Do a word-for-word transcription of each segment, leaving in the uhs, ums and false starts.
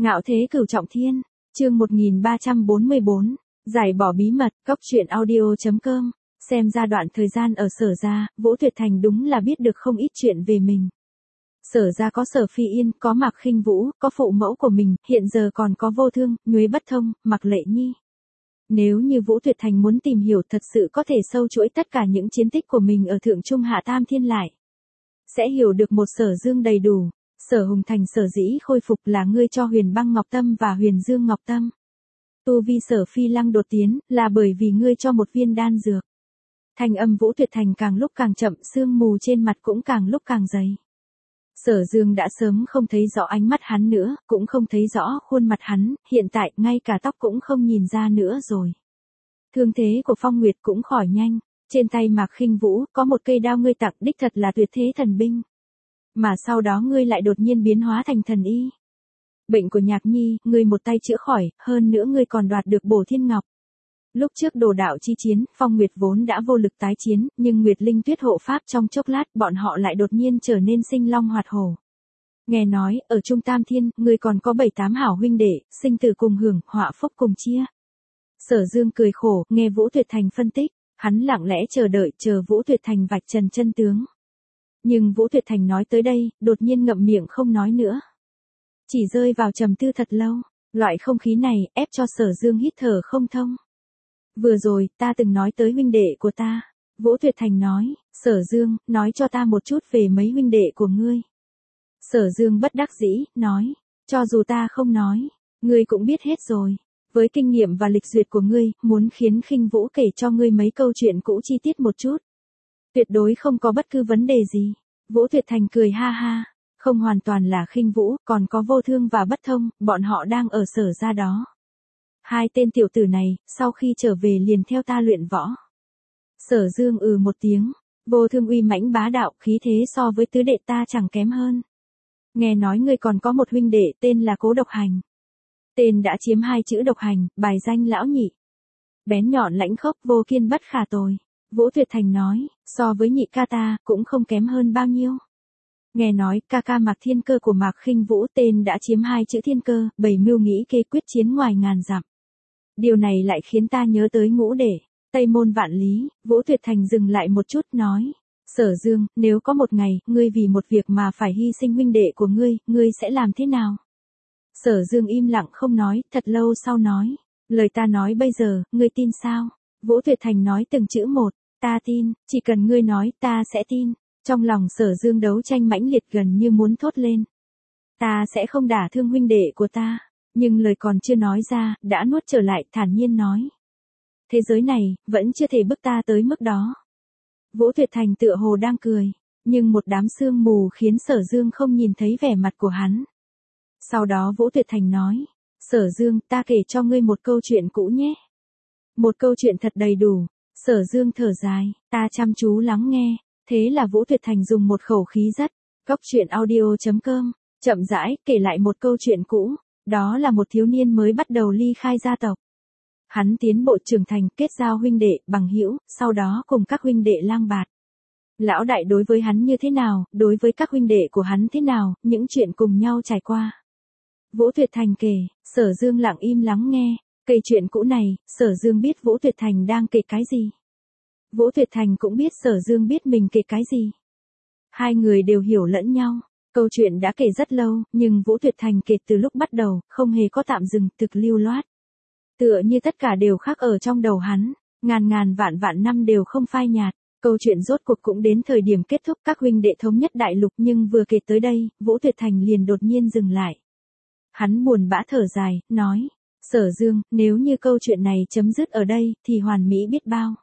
Ngạo thế cửu trọng thiên, chương một nghìn ba trăm bốn mươi bốn, giải bỏ bí mật, cóc truyện audio chấm com, xem ra đoạn thời gian ở Sở gia, Vũ Tuyệt Thành đúng là biết được không ít chuyện về mình. Sở gia có Sở Phi Yên, có Mạc Khinh Vũ, có phụ mẫu của mình, hiện giờ còn có Vô Thương, Nhuế Bất Thông, Mạc Lệ Nhi. Nếu như Vũ Tuyệt Thành muốn tìm hiểu thật sự có thể sâu chuỗi tất cả những chiến tích của mình ở Thượng Trung Hạ Tam Thiên lại. Sẽ hiểu được một Sở Dương đầy đủ. Sở Hùng Thành sở dĩ khôi phục là ngươi cho Huyền Băng Ngọc Tâm và Huyền Dương Ngọc Tâm. Tu vi Sở Phi Lăng đột tiến là bởi vì ngươi cho một viên đan dược. Thanh âm Vũ Tuyệt Thành càng lúc càng chậm, sương mù trên mặt cũng càng lúc càng dày. Sở Dương đã sớm không thấy rõ ánh mắt hắn nữa, cũng không thấy rõ khuôn mặt hắn, hiện tại ngay cả tóc cũng không nhìn ra nữa rồi. Thương thế của Phong Nguyệt cũng khỏi nhanh, trên tay Mạc Khinh Vũ có một cây đao ngươi tặng đích thật là tuyệt thế thần binh. Mà sau đó ngươi lại đột nhiên biến hóa thành thần y. Bệnh của Nhạc Nhi, ngươi một tay chữa khỏi, hơn nữa ngươi còn đoạt được Bổ Thiên Ngọc. Lúc trước đồ đạo chi chiến, Phong Nguyệt vốn đã vô lực tái chiến, nhưng Nguyệt Linh Tuyết hộ pháp trong chốc lát, bọn họ lại đột nhiên trở nên sinh long hoạt hổ. Nghe nói, ở Trung Tam Thiên, ngươi còn có bảy tám hảo huynh đệ, sinh tử cùng hưởng, họa phúc cùng chia. Sở Dương cười khổ, nghe Vũ Tuyệt Thành phân tích, hắn lặng lẽ chờ đợi, chờ Vũ Tuyệt Thành vạch trần chân tướng. Nhưng Vũ Tuyệt Thành nói tới đây, đột nhiên ngậm miệng không nói nữa. Chỉ rơi vào trầm tư thật lâu, loại không khí này ép cho Sở Dương hít thở không thông. Vừa rồi, ta từng nói tới huynh đệ của ta. Vũ Tuyệt Thành nói, Sở Dương, nói cho ta một chút về mấy huynh đệ của ngươi. Sở Dương bất đắc dĩ, nói, cho dù ta không nói, ngươi cũng biết hết rồi. Với kinh nghiệm và lịch duyệt của ngươi, muốn khiến Khinh Vũ kể cho ngươi mấy câu chuyện cũ chi tiết một chút. Tuyệt đối không có bất cứ vấn đề gì. Vũ Tuyệt Thành cười ha ha, không hoàn toàn là Khinh Vũ, còn có Vô Thương và Bất Thông, bọn họ đang ở Sở gia đó. Hai tên tiểu tử này, sau khi trở về liền theo ta luyện võ. Sở Dương ừ một tiếng, Vô Thương uy mãnh bá đạo, khí thế so với tứ đệ ta chẳng kém hơn. Nghe nói ngươi còn có một huynh đệ tên là Cố Độc Hành. Tên đã chiếm hai chữ độc hành, bài danh lão nhị. Bén nhọn lãnh khốc, vô kiên bất khả tồi. Vũ Tuyệt Thành nói, so với nhị ca ta, cũng không kém hơn bao nhiêu. Nghe nói, ca ca Mạc Thiên Cơ của Mạc Khinh Vũ tên đã chiếm hai chữ thiên cơ, bảy mưu nghĩ kế quyết chiến ngoài ngàn dặm. Điều này lại khiến ta nhớ tới ngũ đệ, Tây Môn Vạn Lý. Vũ Tuyệt Thành dừng lại một chút nói, Sở Dương, nếu có một ngày, ngươi vì một việc mà phải hy sinh huynh đệ của ngươi, ngươi sẽ làm thế nào? Sở Dương im lặng không nói, thật lâu sau nói, lời ta nói bây giờ, ngươi tin sao? Vũ Tuyệt Thành nói từng chữ một, ta tin, chỉ cần ngươi nói, ta sẽ tin. Trong lòng Sở Dương đấu tranh mãnh liệt gần như muốn thốt lên. Ta sẽ không đả thương huynh đệ của ta, nhưng lời còn chưa nói ra, đã nuốt trở lại, thản nhiên nói. Thế giới này, vẫn chưa thể bức ta tới mức đó. Vũ Tuyệt Thành tựa hồ đang cười, nhưng một đám sương mù khiến Sở Dương không nhìn thấy vẻ mặt của hắn. Sau đó Vũ Tuyệt Thành nói, Sở Dương, ta kể cho ngươi một câu chuyện cũ nhé. Một câu chuyện thật đầy đủ. Sở Dương thở dài, ta chăm chú lắng nghe, thế là Vũ Tuyệt Thành dùng một khẩu khí dắt, cóc truyện audio chấm com, chậm rãi, kể lại một câu chuyện cũ, đó là một thiếu niên mới bắt đầu ly khai gia tộc. Hắn tiến bộ trưởng thành, kết giao huynh đệ, bằng hữu, sau đó cùng các huynh đệ lang bạt. Lão đại đối với hắn như thế nào, đối với các huynh đệ của hắn thế nào, những chuyện cùng nhau trải qua. Vũ Tuyệt Thành kể, Sở Dương lặng im lắng nghe, cây chuyện cũ này, Sở Dương biết Vũ Tuyệt Thành đang kể cái gì. Vũ Tuyệt Thành cũng biết Sở Dương biết mình kể cái gì. Hai người đều hiểu lẫn nhau, câu chuyện đã kể rất lâu, nhưng Vũ Tuyệt Thành kể từ lúc bắt đầu, không hề có tạm dừng, thực lưu loát. Tựa như tất cả đều khác ở trong đầu hắn, ngàn ngàn vạn vạn năm đều không phai nhạt. Câu chuyện rốt cuộc cũng đến thời điểm kết thúc, các huynh đệ thống nhất đại lục, nhưng vừa kể tới đây, Vũ Tuyệt Thành liền đột nhiên dừng lại. Hắn buồn bã thở dài, nói, Sở Dương, nếu như câu chuyện này chấm dứt ở đây, thì hoàn mỹ biết bao.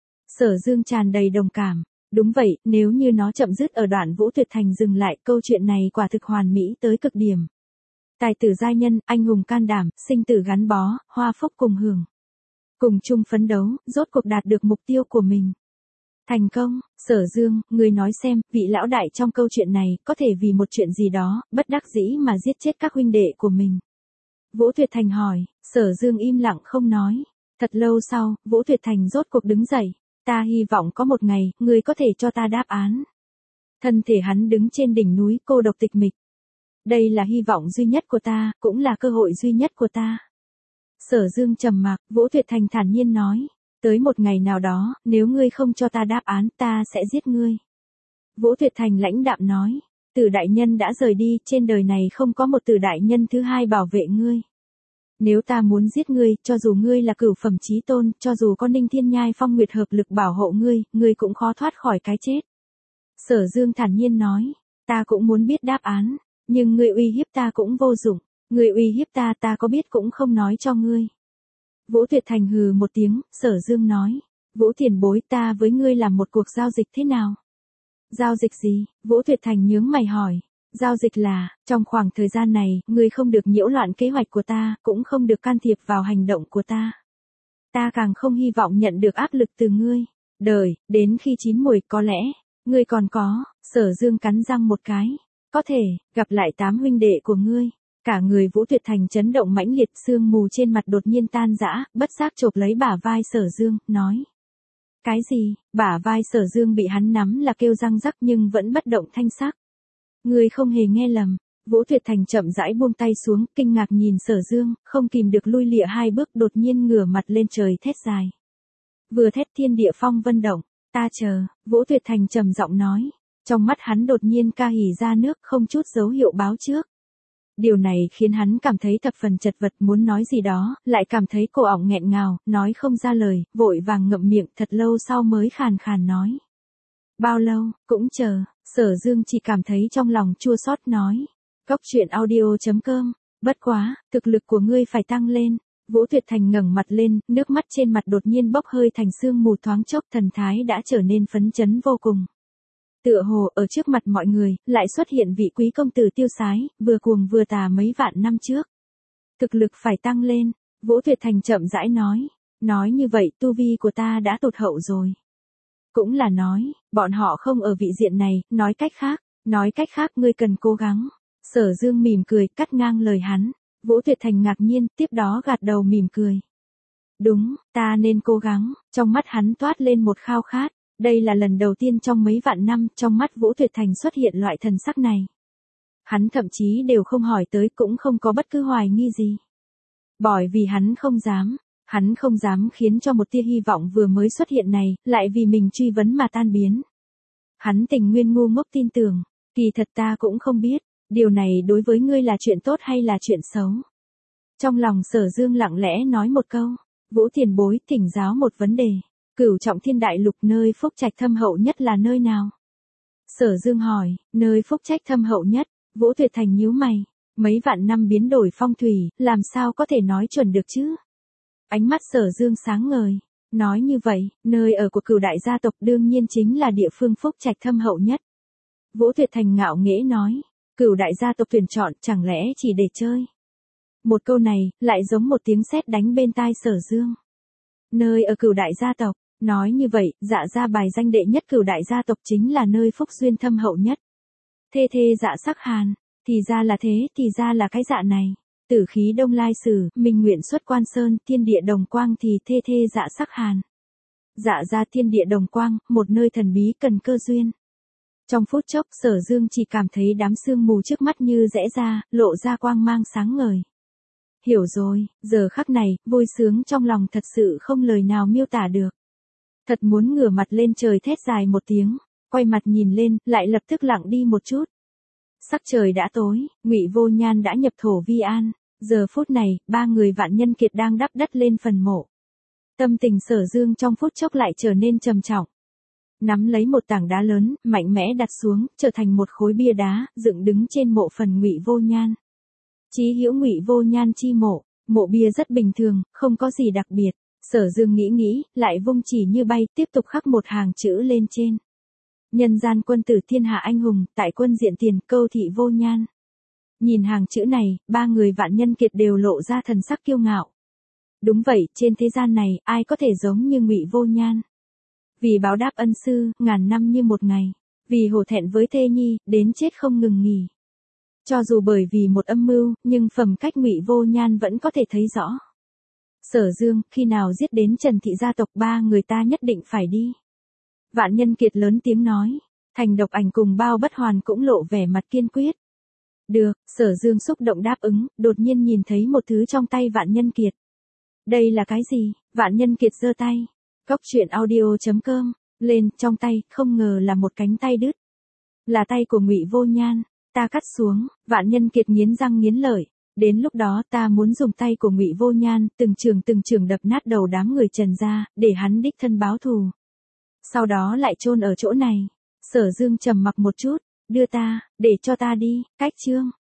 Sở Dương tràn đầy đồng cảm, đúng vậy, nếu như nó chậm dứt ở đoạn Vũ Tuyệt Thành dừng lại, câu chuyện này quả thực hoàn mỹ tới cực điểm. Tài tử giai nhân, anh hùng can đảm, sinh tử gắn bó, hoa phúc cùng hưởng. Cùng chung phấn đấu, rốt cuộc đạt được mục tiêu của mình. Thành công. Sở Dương, người nói xem, vị lão đại trong câu chuyện này, có thể vì một chuyện gì đó, bất đắc dĩ mà giết chết các huynh đệ của mình. Vũ Tuyệt Thành hỏi, Sở Dương im lặng không nói. Thật lâu sau, Vũ Tuyệt Thành rốt cuộc đứng dậy, ta hy vọng có một ngày, ngươi có thể cho ta đáp án. Thân thể hắn đứng trên đỉnh núi, cô độc tịch mịch. Đây là hy vọng duy nhất của ta, cũng là cơ hội duy nhất của ta. Sở Dương trầm mặc, Vũ Tuyệt Thành thản nhiên nói. Tới một ngày nào đó, nếu ngươi không cho ta đáp án, ta sẽ giết ngươi. Vũ Tuyệt Thành lãnh đạm nói. Tử đại nhân đã rời đi, trên đời này không có một tử đại nhân thứ hai bảo vệ ngươi. Nếu ta muốn giết ngươi, cho dù ngươi là cửu phẩm chí tôn, cho dù có Ninh Thiên Nhai Phong Nguyệt hợp lực bảo hộ ngươi, ngươi cũng khó thoát khỏi cái chết. Sở Dương thản nhiên nói, ta cũng muốn biết đáp án, nhưng ngươi uy hiếp ta cũng vô dụng, ngươi uy hiếp ta ta có biết cũng không nói cho ngươi. Vũ Tuyệt Thành hừ một tiếng, Sở Dương nói, Vũ tiền bối, ta với ngươi làm một cuộc giao dịch thế nào? Giao dịch gì? Vũ Tuyệt Thành nhướng mày hỏi. Giao dịch là, trong khoảng thời gian này, ngươi không được nhiễu loạn kế hoạch của ta, cũng không được can thiệp vào hành động của ta. Ta càng không hy vọng nhận được áp lực từ ngươi. Đời, đến khi chín muồi có lẽ, ngươi còn có, Sở Dương cắn răng một cái. Có thể, gặp lại tám huynh đệ của ngươi. Cả người Vũ Tuyệt Thành chấn động mãnh liệt, sương mù trên mặt đột nhiên tan rã, bất giác chộp lấy bả vai Sở Dương, nói. Cái gì? Bả vai Sở Dương bị hắn nắm là kêu răng rắc nhưng vẫn bất động thanh sắc. Ngươi không hề nghe lầm. Vũ Tuyệt Thành chậm rãi buông tay xuống, kinh ngạc nhìn Sở Dương, không kìm được lui lịa hai bước, đột nhiên ngửa mặt lên trời thét dài. Vừa thét thiên địa phong vân động, ta chờ, Vũ Tuyệt Thành trầm giọng nói. Trong mắt hắn đột nhiên ca hỉ ra nước, không chút dấu hiệu báo trước. Điều này khiến hắn cảm thấy thập phần chật vật, muốn nói gì đó, lại cảm thấy cổ ỏng nghẹn ngào, nói không ra lời, vội vàng ngậm miệng, thật lâu sau mới khàn khàn nói. Bao lâu, cũng chờ, Sở Dương chỉ cảm thấy trong lòng chua xót nói. Cốc truyện audio chấm com, bất quá, thực lực của ngươi phải tăng lên. Vũ Tuyệt Thành ngẩng mặt lên, nước mắt trên mặt đột nhiên bốc hơi thành sương mù, thoáng chốc thần thái đã trở nên phấn chấn vô cùng. Tựa hồ ở trước mặt mọi người, lại xuất hiện vị quý công tử tiêu sái, vừa cuồng vừa tà mấy vạn năm trước. Thực lực phải tăng lên, Vũ Tuyệt Thành chậm rãi nói. Nói như vậy tu vi của ta đã tụt hậu rồi. Cũng là nói, bọn họ không ở vị diện này, nói cách khác, nói cách khác ngươi cần cố gắng. Sở Dương mỉm cười, cắt ngang lời hắn. Vũ Tuyệt Thành ngạc nhiên, tiếp đó gật đầu mỉm cười. Đúng, ta nên cố gắng, trong mắt hắn toát lên một khao khát. Đây là lần đầu tiên trong mấy vạn năm, trong mắt Vũ Tuyệt Thành xuất hiện loại thần sắc này. Hắn thậm chí đều không hỏi tới, cũng không có bất cứ hoài nghi gì. Bởi vì hắn không dám, hắn không dám khiến cho một tia hy vọng vừa mới xuất hiện này, lại vì mình truy vấn mà tan biến. Hắn tình nguyên ngu ngốc tin tưởng, kỳ thật ta cũng không biết, điều này đối với ngươi là chuyện tốt hay là chuyện xấu. Trong lòng Sở Dương lặng lẽ nói một câu, Vũ tiền bối, thỉnh giáo một vấn đề. Cửu trọng thiên đại lục nơi phúc trạch thâm hậu nhất là nơi nào? Sở Dương hỏi, nơi phúc trạch thâm hậu nhất, Vũ Tuyệt Thành nhíu mày, mấy vạn năm biến đổi phong thủy, làm sao có thể nói chuẩn được chứ? Ánh mắt Sở Dương sáng ngời, nói như vậy, nơi ở của cửu đại gia tộc đương nhiên chính là địa phương phúc trạch thâm hậu nhất. Vũ Tuyệt Thành ngạo nghễ nói, cửu đại gia tộc tuyển chọn chẳng lẽ chỉ để chơi? Một câu này, lại giống một tiếng sét đánh bên tai Sở Dương. Nơi ở cửu đại gia tộc. Nói như vậy, dạ gia bài danh đệ nhất cửu đại gia tộc chính là nơi phúc duyên thâm hậu nhất. Thê thê dạ sắc hàn, thì ra là thế, thì ra là cái dạ này. Tử khí đông lai sử, minh nguyện xuất quan sơn, thiên địa đồng quang thì thê thê dạ sắc hàn. Dạ gia thiên địa đồng quang, một nơi thần bí cần cơ duyên. Trong phút chốc, Sở Dương chỉ cảm thấy đám sương mù trước mắt như rẽ ra, lộ ra quang mang sáng ngời. Hiểu rồi, giờ khắc này, vui sướng trong lòng thật sự không lời nào miêu tả được. Thật muốn ngửa mặt lên trời thét dài một tiếng, quay mặt nhìn lên, lại lập tức lặng đi một chút. Sắc trời đã tối, Ngụy Vô Nhan đã nhập thổ vi an, giờ phút này, ba người Vạn Nhân Kiệt đang đắp đất lên phần mộ. Tâm tình Sở Dương trong phút chốc lại trở nên trầm trọng. Nắm lấy một tảng đá lớn, mạnh mẽ đặt xuống, trở thành một khối bia đá, dựng đứng trên mộ phần Ngụy Vô Nhan. Chí Hữu Ngụy Vô Nhan chi mộ, mộ bia rất bình thường, không có gì đặc biệt. Sở Dương nghĩ nghĩ, lại vung chỉ như bay, tiếp tục khắc một hàng chữ lên trên. Nhân gian quân tử thiên hạ anh hùng, tại quân diện tiền, câu thị Vô Nhan. Nhìn hàng chữ này, ba người Vạn Nhân Kiệt đều lộ ra thần sắc kiêu ngạo. Đúng vậy, trên thế gian này, ai có thể giống như Ngụy Vô Nhan. Vì báo đáp ân sư, ngàn năm như một ngày. Vì hổ thẹn với thê nhi, đến chết không ngừng nghỉ. Cho dù bởi vì một âm mưu, nhưng phẩm cách Ngụy Vô Nhan vẫn có thể thấy rõ. Sở Dương, khi nào giết đến Trần thị gia tộc, ba người ta nhất định phải đi. Vạn Nhân Kiệt lớn tiếng nói, Thành Độc Ảnh cùng Bao Bất Hoàn cũng lộ vẻ mặt kiên quyết. Được, Sở Dương xúc động đáp ứng, đột nhiên nhìn thấy một thứ trong tay Vạn Nhân Kiệt. Đây là cái gì? Vạn Nhân Kiệt giơ tay. Cốc truyện audio chấm com, lên, trong tay, không ngờ là một cánh tay đứt. Là tay của Ngụy Vô Nhan, ta cắt xuống, Vạn Nhân Kiệt nghiến răng nghiến lợi. Đến lúc đó ta muốn dùng tay của Ngụy Vô Nhan, từng trường từng trường đập nát đầu đám người Trần gia, để hắn đích thân báo thù. Sau đó lại chôn ở chỗ này. Sở Dương trầm mặc một chút, đưa ta, để cho ta đi, cách chương.